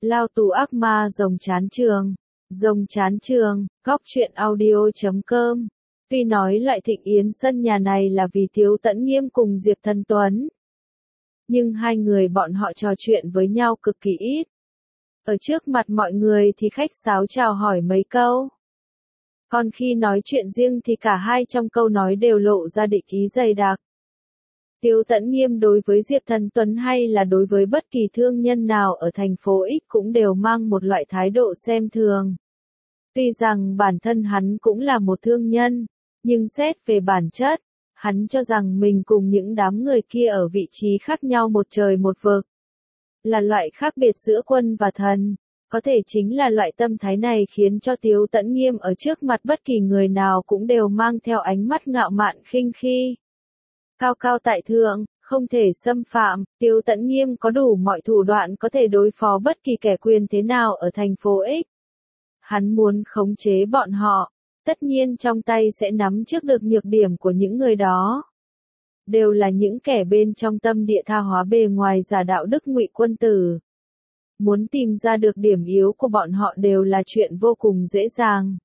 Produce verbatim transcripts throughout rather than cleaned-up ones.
Lao tù ác ma rồng chán trường. Rồng chán trường, góc truyện audio.com. Tuy nói loại thịnh yến sân nhà này là vì Tiếu Tẫn Nghiêm cùng Diệp Thần Tuấn, nhưng hai người bọn họ trò chuyện với nhau cực kỳ ít. Ở trước mặt mọi người thì khách sáo chào hỏi mấy câu. Còn khi nói chuyện riêng thì cả hai trong câu nói đều lộ ra địch ý dày đặc. Tiếu Tẫn Nghiêm đối với Diệp Thần Tuấn hay là đối với bất kỳ thương nhân nào ở thành phố X cũng đều mang một loại thái độ xem thường. Tuy rằng bản thân hắn cũng là một thương nhân, nhưng xét về bản chất, hắn cho rằng mình cùng những đám người kia ở vị trí khác nhau một trời một vực. Là loại khác biệt giữa quân và thần. Có thể chính là loại tâm thái này khiến cho Tiếu Tẫn Nghiêm ở trước mặt bất kỳ người nào cũng đều mang theo ánh mắt ngạo mạn khinh khi. Cao cao tại thượng, không thể xâm phạm, Tiếu Tẫn Nghiêm có đủ mọi thủ đoạn có thể đối phó bất kỳ kẻ quyền thế nào ở thành phố X. Hắn muốn khống chế bọn họ, tất nhiên trong tay sẽ nắm trước được nhược điểm của những người đó. Đều là những kẻ bên trong tâm địa tha hóa bề ngoài giả đạo đức ngụy quân tử. Muốn tìm ra được điểm yếu của bọn họ đều là chuyện vô cùng dễ dàng.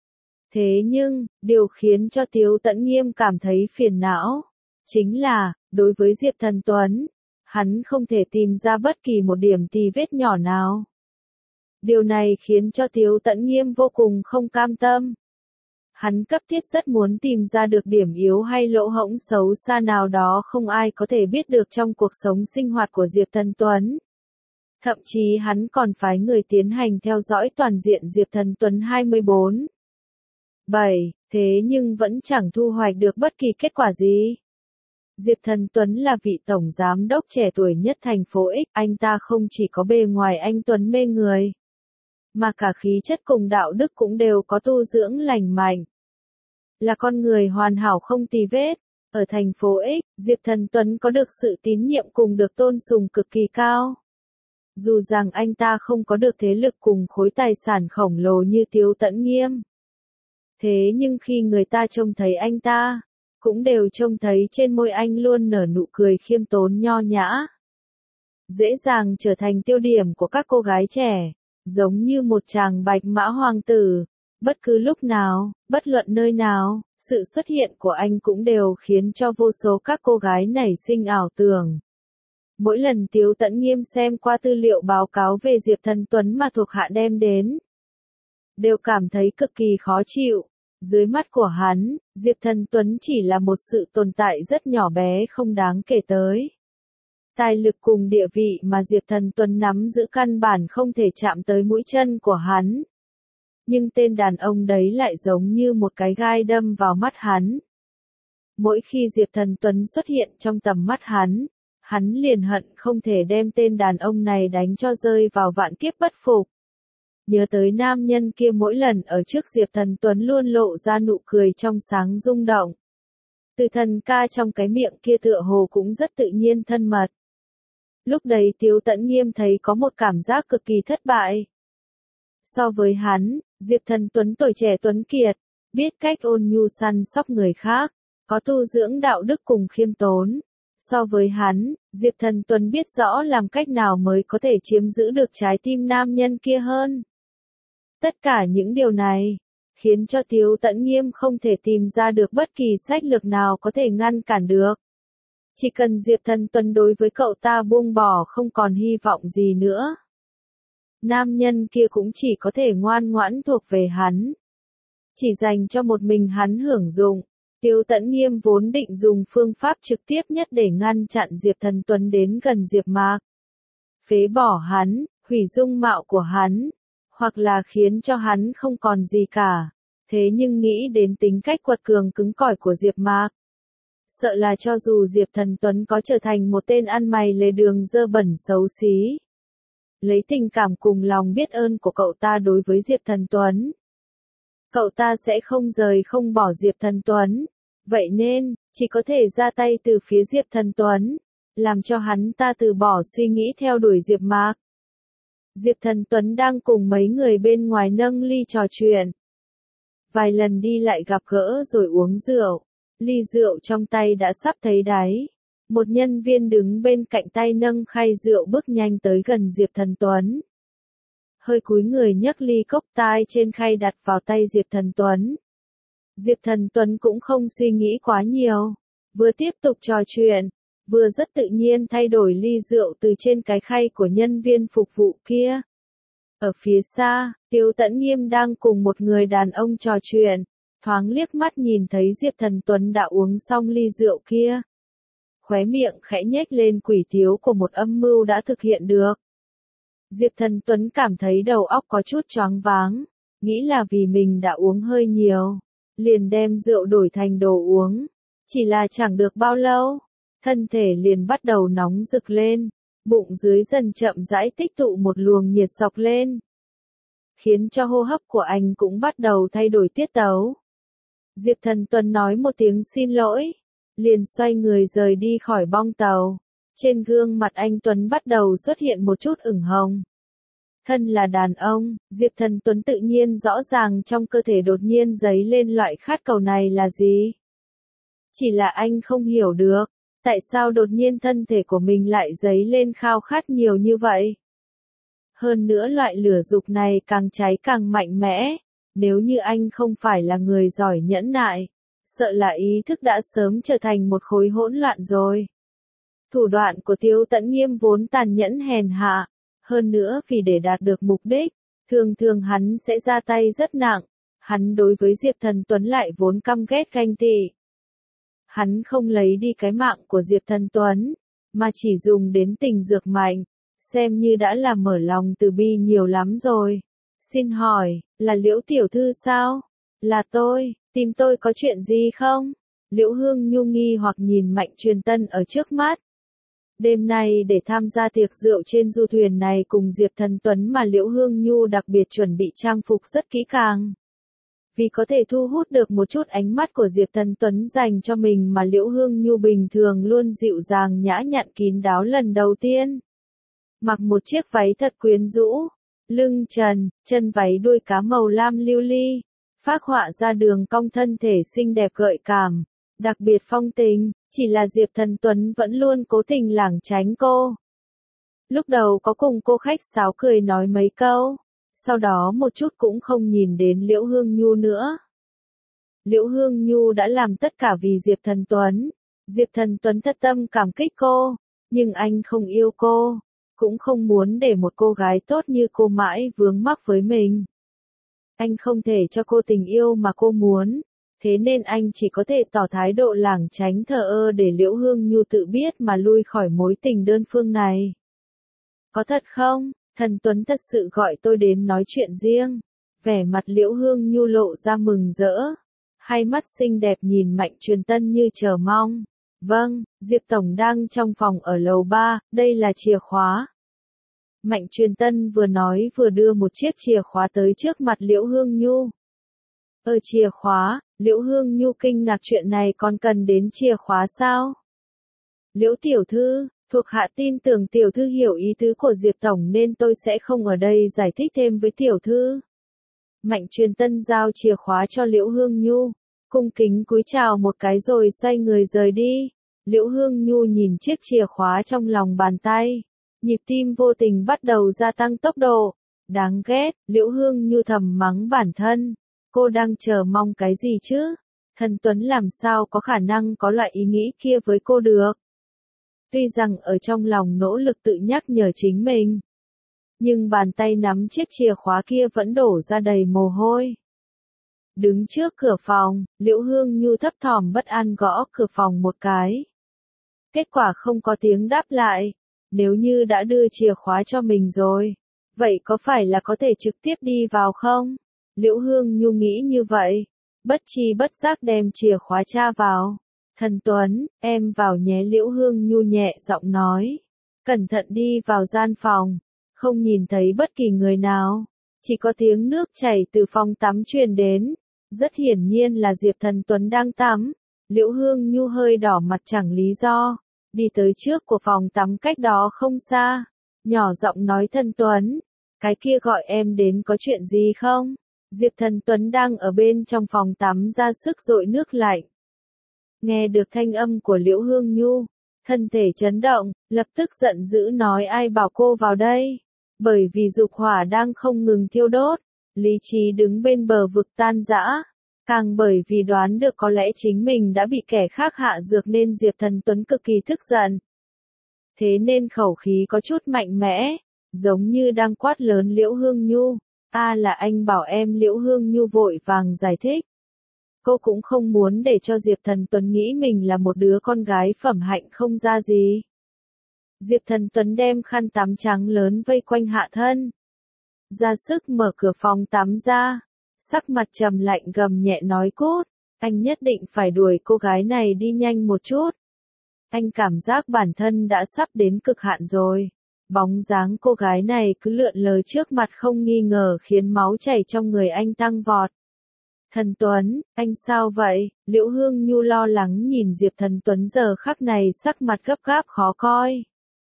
Thế nhưng, điều khiến cho Tiếu Tẫn Nghiêm cảm thấy phiền não, chính là, đối với Diệp Thần Tuấn, hắn không thể tìm ra bất kỳ một điểm tì vết nhỏ nào. Điều này khiến cho Tiếu Tẫn Nghiêm vô cùng không cam tâm. Hắn cấp thiết rất muốn tìm ra được điểm yếu hay lỗ hổng xấu xa nào đó không ai có thể biết được trong cuộc sống sinh hoạt của Diệp Thần Tuấn. Thậm chí hắn còn phái người tiến hành theo dõi toàn diện Diệp Thần Tuấn hai mươi bốn bảy, thế nhưng vẫn chẳng thu hoạch được bất kỳ kết quả gì. Diệp Thần Tuấn là vị tổng giám đốc trẻ tuổi nhất thành phố X, anh ta không chỉ có bề ngoài anh Tuấn mê người, mà cả khí chất cùng đạo đức cũng đều có tu dưỡng lành mạnh. Là con người hoàn hảo không tì vết. Ở thành phố X, Diệp Thần Tuấn có được sự tín nhiệm cùng được tôn sùng cực kỳ cao. Dù rằng anh ta không có được thế lực cùng khối tài sản khổng lồ như Tiếu Tẫn Nghiêm. Thế nhưng khi người ta trông thấy anh ta, cũng đều trông thấy trên môi anh luôn nở nụ cười khiêm tốn nho nhã. Dễ dàng trở thành tiêu điểm của các cô gái trẻ, giống như một chàng bạch mã hoàng tử. Bất cứ lúc nào, bất luận nơi nào, sự xuất hiện của anh cũng đều khiến cho vô số các cô gái nảy sinh ảo tưởng. Mỗi lần Tiếu Tẫn Nghiêm xem qua tư liệu báo cáo về Diệp Thần Tuấn mà thuộc hạ đem đến, đều cảm thấy cực kỳ khó chịu. Dưới mắt của hắn, Diệp Thần Tuấn chỉ là một sự tồn tại rất nhỏ bé không đáng kể tới. Tài lực cùng địa vị mà Diệp Thần Tuấn nắm giữ căn bản không thể chạm tới mũi chân của hắn. Nhưng tên đàn ông đấy lại giống như một cái gai đâm vào mắt hắn. Mỗi khi Diệp Thần Tuấn xuất hiện trong tầm mắt hắn, hắn liền hận không thể đem tên đàn ông này đánh cho rơi vào vạn kiếp bất phục. Nhớ tới nam nhân kia mỗi lần ở trước Diệp Thần Tuấn luôn lộ ra nụ cười trong sáng rung động. Từ thần ca trong cái miệng kia tựa hồ cũng rất tự nhiên thân mật. Lúc đấy Tiếu Tẫn Nghiêm thấy có một cảm giác cực kỳ thất bại. So với hắn, Diệp Thần Tuấn tuổi trẻ tuấn kiệt, biết cách ôn nhu săn sóc người khác, có tu dưỡng đạo đức cùng khiêm tốn. So với hắn, Diệp Thần Tuấn biết rõ làm cách nào mới có thể chiếm giữ được trái tim nam nhân kia hơn. Tất cả những điều này, khiến cho Tiếu Tẫn Nghiêm không thể tìm ra được bất kỳ sách lược nào có thể ngăn cản được. Chỉ cần Diệp Thần Tuấn đối với cậu ta buông bỏ không còn hy vọng gì nữa. Nam nhân kia cũng chỉ có thể ngoan ngoãn thuộc về hắn. Chỉ dành cho một mình hắn hưởng dụng. Tiếu Tẫn Nghiêm vốn định dùng phương pháp trực tiếp nhất để ngăn chặn Diệp Thần Tuấn đến gần Diệp Mạc. Phế bỏ hắn, hủy dung mạo của hắn, hoặc là khiến cho hắn không còn gì cả. Thế nhưng nghĩ đến tính cách quật cường cứng cỏi của Diệp Mạc, sợ là cho dù Diệp Thần Tuấn có trở thành một tên ăn mày lề đường dơ bẩn xấu xí, lấy tình cảm cùng lòng biết ơn của cậu ta đối với Diệp Thần Tuấn, cậu ta sẽ không rời không bỏ Diệp Thần Tuấn. Vậy nên, chỉ có thể ra tay từ phía Diệp Thần Tuấn, làm cho hắn ta từ bỏ suy nghĩ theo đuổi Diệp Mạc. Diệp Thần Tuấn đang cùng mấy người bên ngoài nâng ly trò chuyện. Vài lần đi lại gặp gỡ rồi uống rượu, ly rượu trong tay đã sắp thấy đáy. Một nhân viên đứng bên cạnh tay nâng khay rượu bước nhanh tới gần Diệp Thần Tuấn. hơi cúi người nhấc ly cốc tai trên khay đặt vào tay Diệp Thần Tuấn. Diệp Thần Tuấn cũng không suy nghĩ quá nhiều, vừa tiếp tục trò chuyện, vừa rất tự nhiên thay đổi ly rượu từ trên cái khay của nhân viên phục vụ kia. Ở phía xa, Tiêu Tẫn Nghiêm đang cùng một người đàn ông trò chuyện, thoáng liếc mắt nhìn thấy Diệp Thần Tuấn đã uống xong ly rượu kia. Khóe miệng khẽ nhếch lên quỷ tiếu của một âm mưu đã thực hiện được. Diệp Thần Tuấn cảm thấy đầu óc có chút choáng váng, nghĩ là vì mình đã uống hơi nhiều, liền đem rượu đổi thành đồ uống. Chỉ là chẳng được bao lâu, thân thể liền bắt đầu nóng rực lên, bụng dưới dần chậm rãi tích tụ một luồng nhiệt sộc lên, khiến cho hô hấp của anh cũng bắt đầu thay đổi tiết tấu. Diệp Thần Tuấn nói một tiếng xin lỗi, liền xoay người rời đi khỏi bong tàu. Trên gương mặt anh Tuấn bắt đầu xuất hiện một chút ửng hồng. Thân là đàn ông, Diệp Thần Tuấn tự nhiên rõ ràng trong cơ thể đột nhiên dấy lên loại khát cầu này là gì. Chỉ là anh không hiểu được, tại sao đột nhiên thân thể của mình lại dấy lên khao khát nhiều như vậy. Hơn nữa loại lửa dục này càng cháy càng mạnh mẽ, nếu như anh không phải là người giỏi nhẫn nại, sợ là ý thức đã sớm trở thành một khối hỗn loạn rồi. Thủ đoạn của Tiêu Tẫn Nghiêm vốn tàn nhẫn hèn hạ, hơn nữa vì để đạt được mục đích, thường thường hắn sẽ ra tay rất nặng, hắn đối với Diệp Thần Tuấn lại vốn căm ghét ganh tị. Hắn không lấy đi cái mạng của Diệp Thần Tuấn, mà chỉ dùng đến tình dược mạnh, xem như đã là mở lòng từ bi nhiều lắm rồi. Xin hỏi, là Liễu tiểu thư sao? Là tôi, tìm tôi có chuyện gì không? Liễu Hương Nhu nghi hoặc nhìn Mạnh Truyền Tân ở trước mắt. Đêm nay để tham gia tiệc rượu trên du thuyền này cùng Diệp Thần Tuấn mà Liễu Hương Nhu đặc biệt chuẩn bị trang phục rất kỹ càng. Vì có thể thu hút được một chút ánh mắt của Diệp Thần Tuấn dành cho mình mà Liễu Hương Nhu bình thường luôn dịu dàng nhã nhặn kín đáo lần đầu tiên. Mặc một chiếc váy thật quyến rũ, lưng trần, chân váy đuôi cá màu lam lưu ly, phác họa ra đường cong thân thể xinh đẹp gợi cảm, đặc biệt phong tình, chỉ là Diệp Thần Tuấn vẫn luôn cố tình lảng tránh cô. Lúc đầu có cùng cô khách sáo cười nói mấy câu, sau đó một chút cũng không nhìn đến Liễu Hương Nhu nữa. Liễu Hương Nhu đã làm tất cả vì Diệp Thần Tuấn, Diệp Thần Tuấn thật tâm cảm kích cô, nhưng anh không yêu cô, cũng không muốn để một cô gái tốt như cô mãi vướng mắc với mình. Anh không thể cho cô tình yêu mà cô muốn, thế nên anh chỉ có thể tỏ thái độ lảng tránh thờ ơ để Liễu Hương Nhu tự biết mà lui khỏi mối tình đơn phương này. Có thật không? Thần Tuấn thật sự gọi tôi đến nói chuyện riêng. Vẻ mặt Liễu Hương Nhu lộ ra mừng rỡ. Hai mắt xinh đẹp nhìn Mạnh Truyền Tân như chờ mong. Vâng, Diệp Tổng đang trong phòng ở lầu ba, đây là chìa khóa. Mạnh Truyền Tân vừa nói vừa đưa một chiếc chìa khóa tới trước mặt Liễu Hương Nhu. Ờ chìa khóa, Liễu Hương Nhu kinh ngạc chuyện này còn cần đến chìa khóa sao? Liễu tiểu thư, thuộc hạ tin tưởng tiểu thư hiểu ý tứ của Diệp Tổng nên tôi sẽ không ở đây giải thích thêm với tiểu thư. Mạnh Truyền Tân giao chìa khóa cho Liễu Hương Nhu, cung kính cúi chào một cái rồi xoay người rời đi. Liễu Hương Nhu nhìn chiếc chìa khóa trong lòng bàn tay, nhịp tim vô tình bắt đầu gia tăng tốc độ. Đáng ghét, Liễu Hương Nhu thầm mắng bản thân. Cô đang chờ mong cái gì chứ? Thần Tuấn làm sao có khả năng có loại ý nghĩ kia với cô được? Tuy rằng ở trong lòng nỗ lực tự nhắc nhở chính mình, nhưng bàn tay nắm chiếc chìa khóa kia vẫn đổ ra đầy mồ hôi. Đứng trước cửa phòng, Liễu Hương Nhu thấp thỏm bất an gõ cửa phòng một cái. Kết quả không có tiếng đáp lại. Nếu như đã đưa chìa khóa cho mình rồi, vậy có phải là có thể trực tiếp đi vào không? Liễu Hương Nhu nghĩ như vậy, bất chi bất giác đem chìa khóa tra vào. Thần Tuấn, em vào nhé. Liễu Hương Nhu nhẹ giọng nói. Cẩn thận đi vào gian phòng, không nhìn thấy bất kỳ người nào, chỉ có tiếng nước chảy từ phòng tắm truyền đến. Rất hiển nhiên là Diệp Thần Tuấn đang tắm. Liễu Hương Nhu hơi đỏ mặt chẳng lý do, đi tới trước của phòng tắm cách đó không xa, nhỏ giọng nói Thần Tuấn, cái kia gọi em đến có chuyện gì không? Diệp Thần Tuấn đang ở bên trong phòng tắm ra sức dội nước lạnh. Nghe được thanh âm của Liễu Hương Nhu, thân thể chấn động, lập tức giận dữ nói ai bảo cô vào đây? Bởi vì dục hỏa đang không ngừng thiêu đốt, lý trí đứng bên bờ vực tan rã. Càng bởi vì đoán được có lẽ chính mình đã bị kẻ khác hạ dược nên Diệp Thần Tuấn cực kỳ tức giận. Thế nên khẩu khí có chút mạnh mẽ, giống như đang quát lớn Liễu Hương Nhu. A là anh bảo em. Liễu Hương Nhu vội vàng giải thích. Cô cũng không muốn để cho Diệp Thần Tuấn nghĩ mình là một đứa con gái phẩm hạnh không ra gì. Diệp Thần Tuấn đem khăn tắm trắng lớn vây quanh hạ thân. Ra sức mở cửa phòng tắm ra. Sắc mặt trầm lạnh gầm nhẹ nói cút. Anh nhất định phải đuổi cô gái này đi nhanh một chút. Anh cảm giác bản thân đã sắp đến cực hạn rồi. Bóng dáng cô gái này cứ lượn lờ trước mặt không nghi ngờ khiến máu chảy trong người anh tăng vọt. Thần Tuấn, anh sao vậy? Liễu Hương Nhu lo lắng nhìn Diệp Thần Tuấn giờ khắc này sắc mặt gấp gáp khó coi.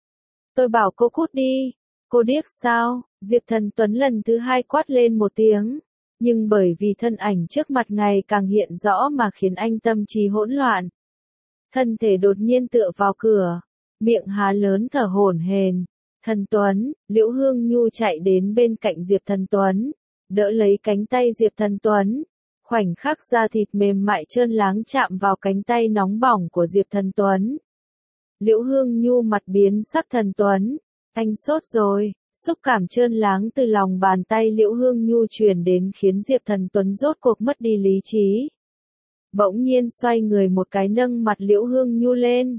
Tôi bảo cô cút đi. Cô điếc sao? Diệp Thần Tuấn lần thứ hai quát lên một tiếng. Nhưng bởi vì thân ảnh trước mặt ngày càng hiện rõ mà khiến anh tâm trí hỗn loạn. Thân thể đột nhiên tựa vào cửa, miệng há lớn thở hổn hển. Thần Tuấn, Liễu Hương Nhu chạy đến bên cạnh Diệp Thần Tuấn, đỡ lấy cánh tay Diệp Thần Tuấn. Khoảnh khắc da thịt mềm mại trơn láng chạm vào cánh tay nóng bỏng của Diệp Thần Tuấn. Liễu Hương Nhu mặt biến sắc. Thần Tuấn, anh sốt rồi. Xúc cảm trơn láng từ lòng bàn tay Liễu Hương Nhu truyền đến khiến Diệp Thần Tuấn rốt cuộc mất đi lý trí. Bỗng nhiên xoay người một cái nâng mặt Liễu Hương Nhu lên.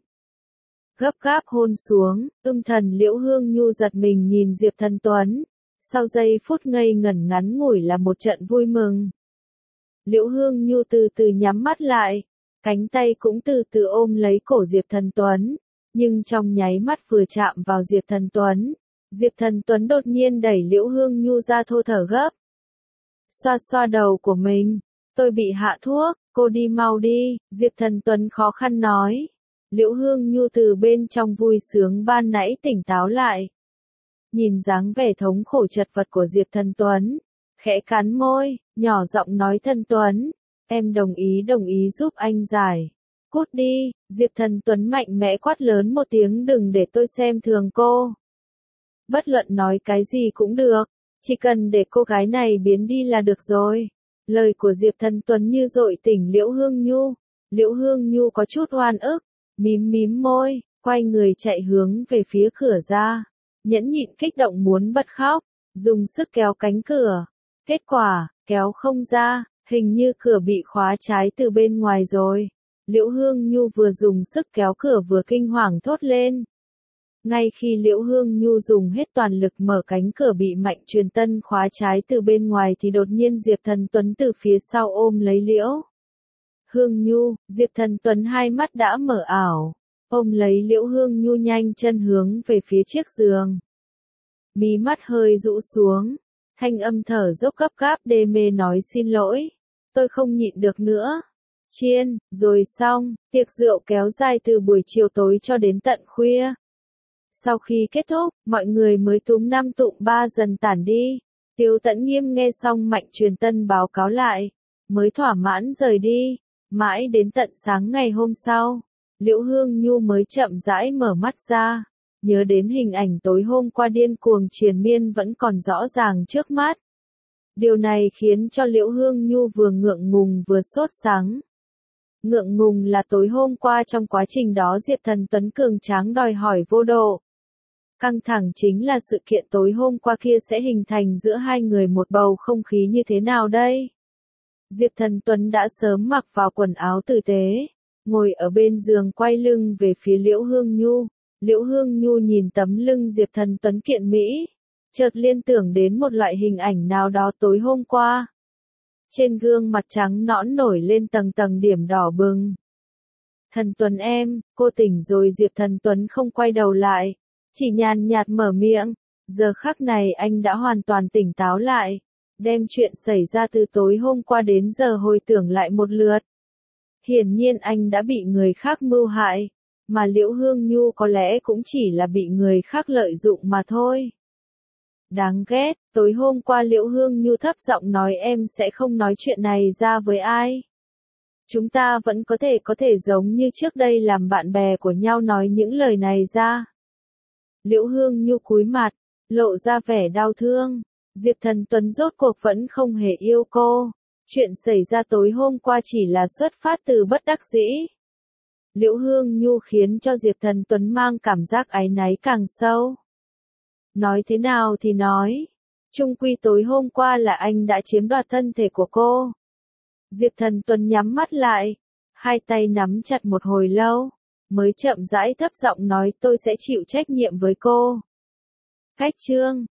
Gấp gáp hôn xuống, ưm thần Liễu Hương Nhu giật mình nhìn Diệp Thần Tuấn. Sau giây phút ngây ngẩn ngắn ngủi là một trận vui mừng. Liễu Hương Nhu từ từ nhắm mắt lại, cánh tay cũng từ từ ôm lấy cổ Diệp Thần Tuấn. Nhưng trong nháy mắt vừa chạm vào Diệp Thần Tuấn, Diệp Thần Tuấn đột nhiên đẩy Liễu Hương Nhu ra thô thở gấp. Xoa xoa đầu của mình, tôi bị hạ thuốc, cô đi mau đi, Diệp Thần Tuấn khó khăn nói. Liễu Hương Nhu từ bên trong vui sướng ban nãy tỉnh táo lại. Nhìn dáng vẻ thống khổ chật vật của Diệp Thần Tuấn, khẽ cắn môi, nhỏ giọng nói Thần Tuấn, em đồng ý đồng ý giúp anh giải. Cút đi, Diệp Thần Tuấn mạnh mẽ quát lớn một tiếng đừng để tôi xem thường cô. Bất luận nói cái gì cũng được, chỉ cần để cô gái này biến đi là được rồi. Lời của Diệp Thần Tuấn như dội tỉnh Liễu Hương Nhu. Liễu Hương Nhu có chút oan ức, mím mím môi, quay người chạy hướng về phía cửa ra. Nhẫn nhịn kích động muốn bật khóc, dùng sức kéo cánh cửa. Kết quả, kéo không ra, hình như cửa bị khóa trái từ bên ngoài rồi. Liễu Hương Nhu vừa dùng sức kéo cửa vừa kinh hoàng thốt lên. Ngay khi Liễu Hương Nhu dùng hết toàn lực mở cánh cửa bị Mạnh Truyền Tân khóa trái từ bên ngoài thì đột nhiên Diệp Thần Tuấn từ phía sau ôm lấy Liễu Hương Nhu. Diệp Thần Tuấn hai mắt đã mở ảo, ôm lấy Liễu Hương Nhu nhanh chân hướng về phía chiếc giường. Mí mắt hơi rũ xuống, thanh âm thở dốc gấp gáp đê mê nói xin lỗi, tôi không nhịn được nữa. Chiên, rồi xong, tiệc rượu kéo dài từ buổi chiều tối cho đến tận khuya. Sau khi kết thúc, mọi người mới túm năm tụm ba dần tản đi. Tiếu Tẫn Nghiêm nghe xong Mạnh Truyền Tân báo cáo lại, mới thỏa mãn rời đi. Mãi đến tận sáng ngày hôm sau, Liễu Hương Nhu mới chậm rãi mở mắt ra, nhớ đến hình ảnh tối hôm qua điên cuồng triền miên vẫn còn rõ ràng trước mắt. Điều này khiến cho Liễu Hương Nhu vừa ngượng ngùng vừa sốt sắng. Ngượng ngùng là tối hôm qua trong quá trình đó Diệp Thần Tuấn cường tráng đòi hỏi vô độ. Căng thẳng chính là sự kiện tối hôm qua kia sẽ hình thành giữa hai người một bầu không khí như thế nào đây? Diệp Thần Tuấn đã sớm mặc vào quần áo tử tế, ngồi ở bên giường quay lưng về phía Liễu Hương Nhu. Liễu Hương Nhu nhìn tấm lưng Diệp Thần Tuấn kiện mỹ, chợt liên tưởng đến một loại hình ảnh nào đó tối hôm qua. Trên gương mặt trắng nõn nổi lên tầng tầng điểm đỏ bừng. Thần Tuấn em, cô tỉnh rồi. Diệp Thần Tuấn không quay đầu lại, chỉ nhàn nhạt mở miệng. Giờ khắc này anh đã hoàn toàn tỉnh táo lại, đem chuyện xảy ra từ tối hôm qua đến giờ hồi tưởng lại một lượt. Hiển nhiên anh đã bị người khác mưu hại, mà Liễu Hương Nhu có lẽ cũng chỉ là bị người khác lợi dụng mà thôi. Đáng ghét, tối hôm qua Liễu Hương Nhu thấp giọng nói em sẽ không nói chuyện này ra với ai. Chúng ta vẫn có thể có thể giống như trước đây làm bạn bè của nhau nói những lời này ra. Liễu Hương Nhu cúi mặt, lộ ra vẻ đau thương. Diệp Thần Tuấn rốt cuộc vẫn không hề yêu cô. Chuyện xảy ra tối hôm qua chỉ là xuất phát từ bất đắc dĩ. Liễu Hương Nhu khiến cho Diệp Thần Tuấn mang cảm giác áy náy càng sâu. Nói thế nào thì nói, chung quy tối hôm qua là anh đã chiếm đoạt thân thể của cô. Diệp Thần Tuấn nhắm mắt lại, hai tay nắm chặt một hồi lâu, mới chậm rãi thấp giọng nói tôi sẽ chịu trách nhiệm với cô. Cách chương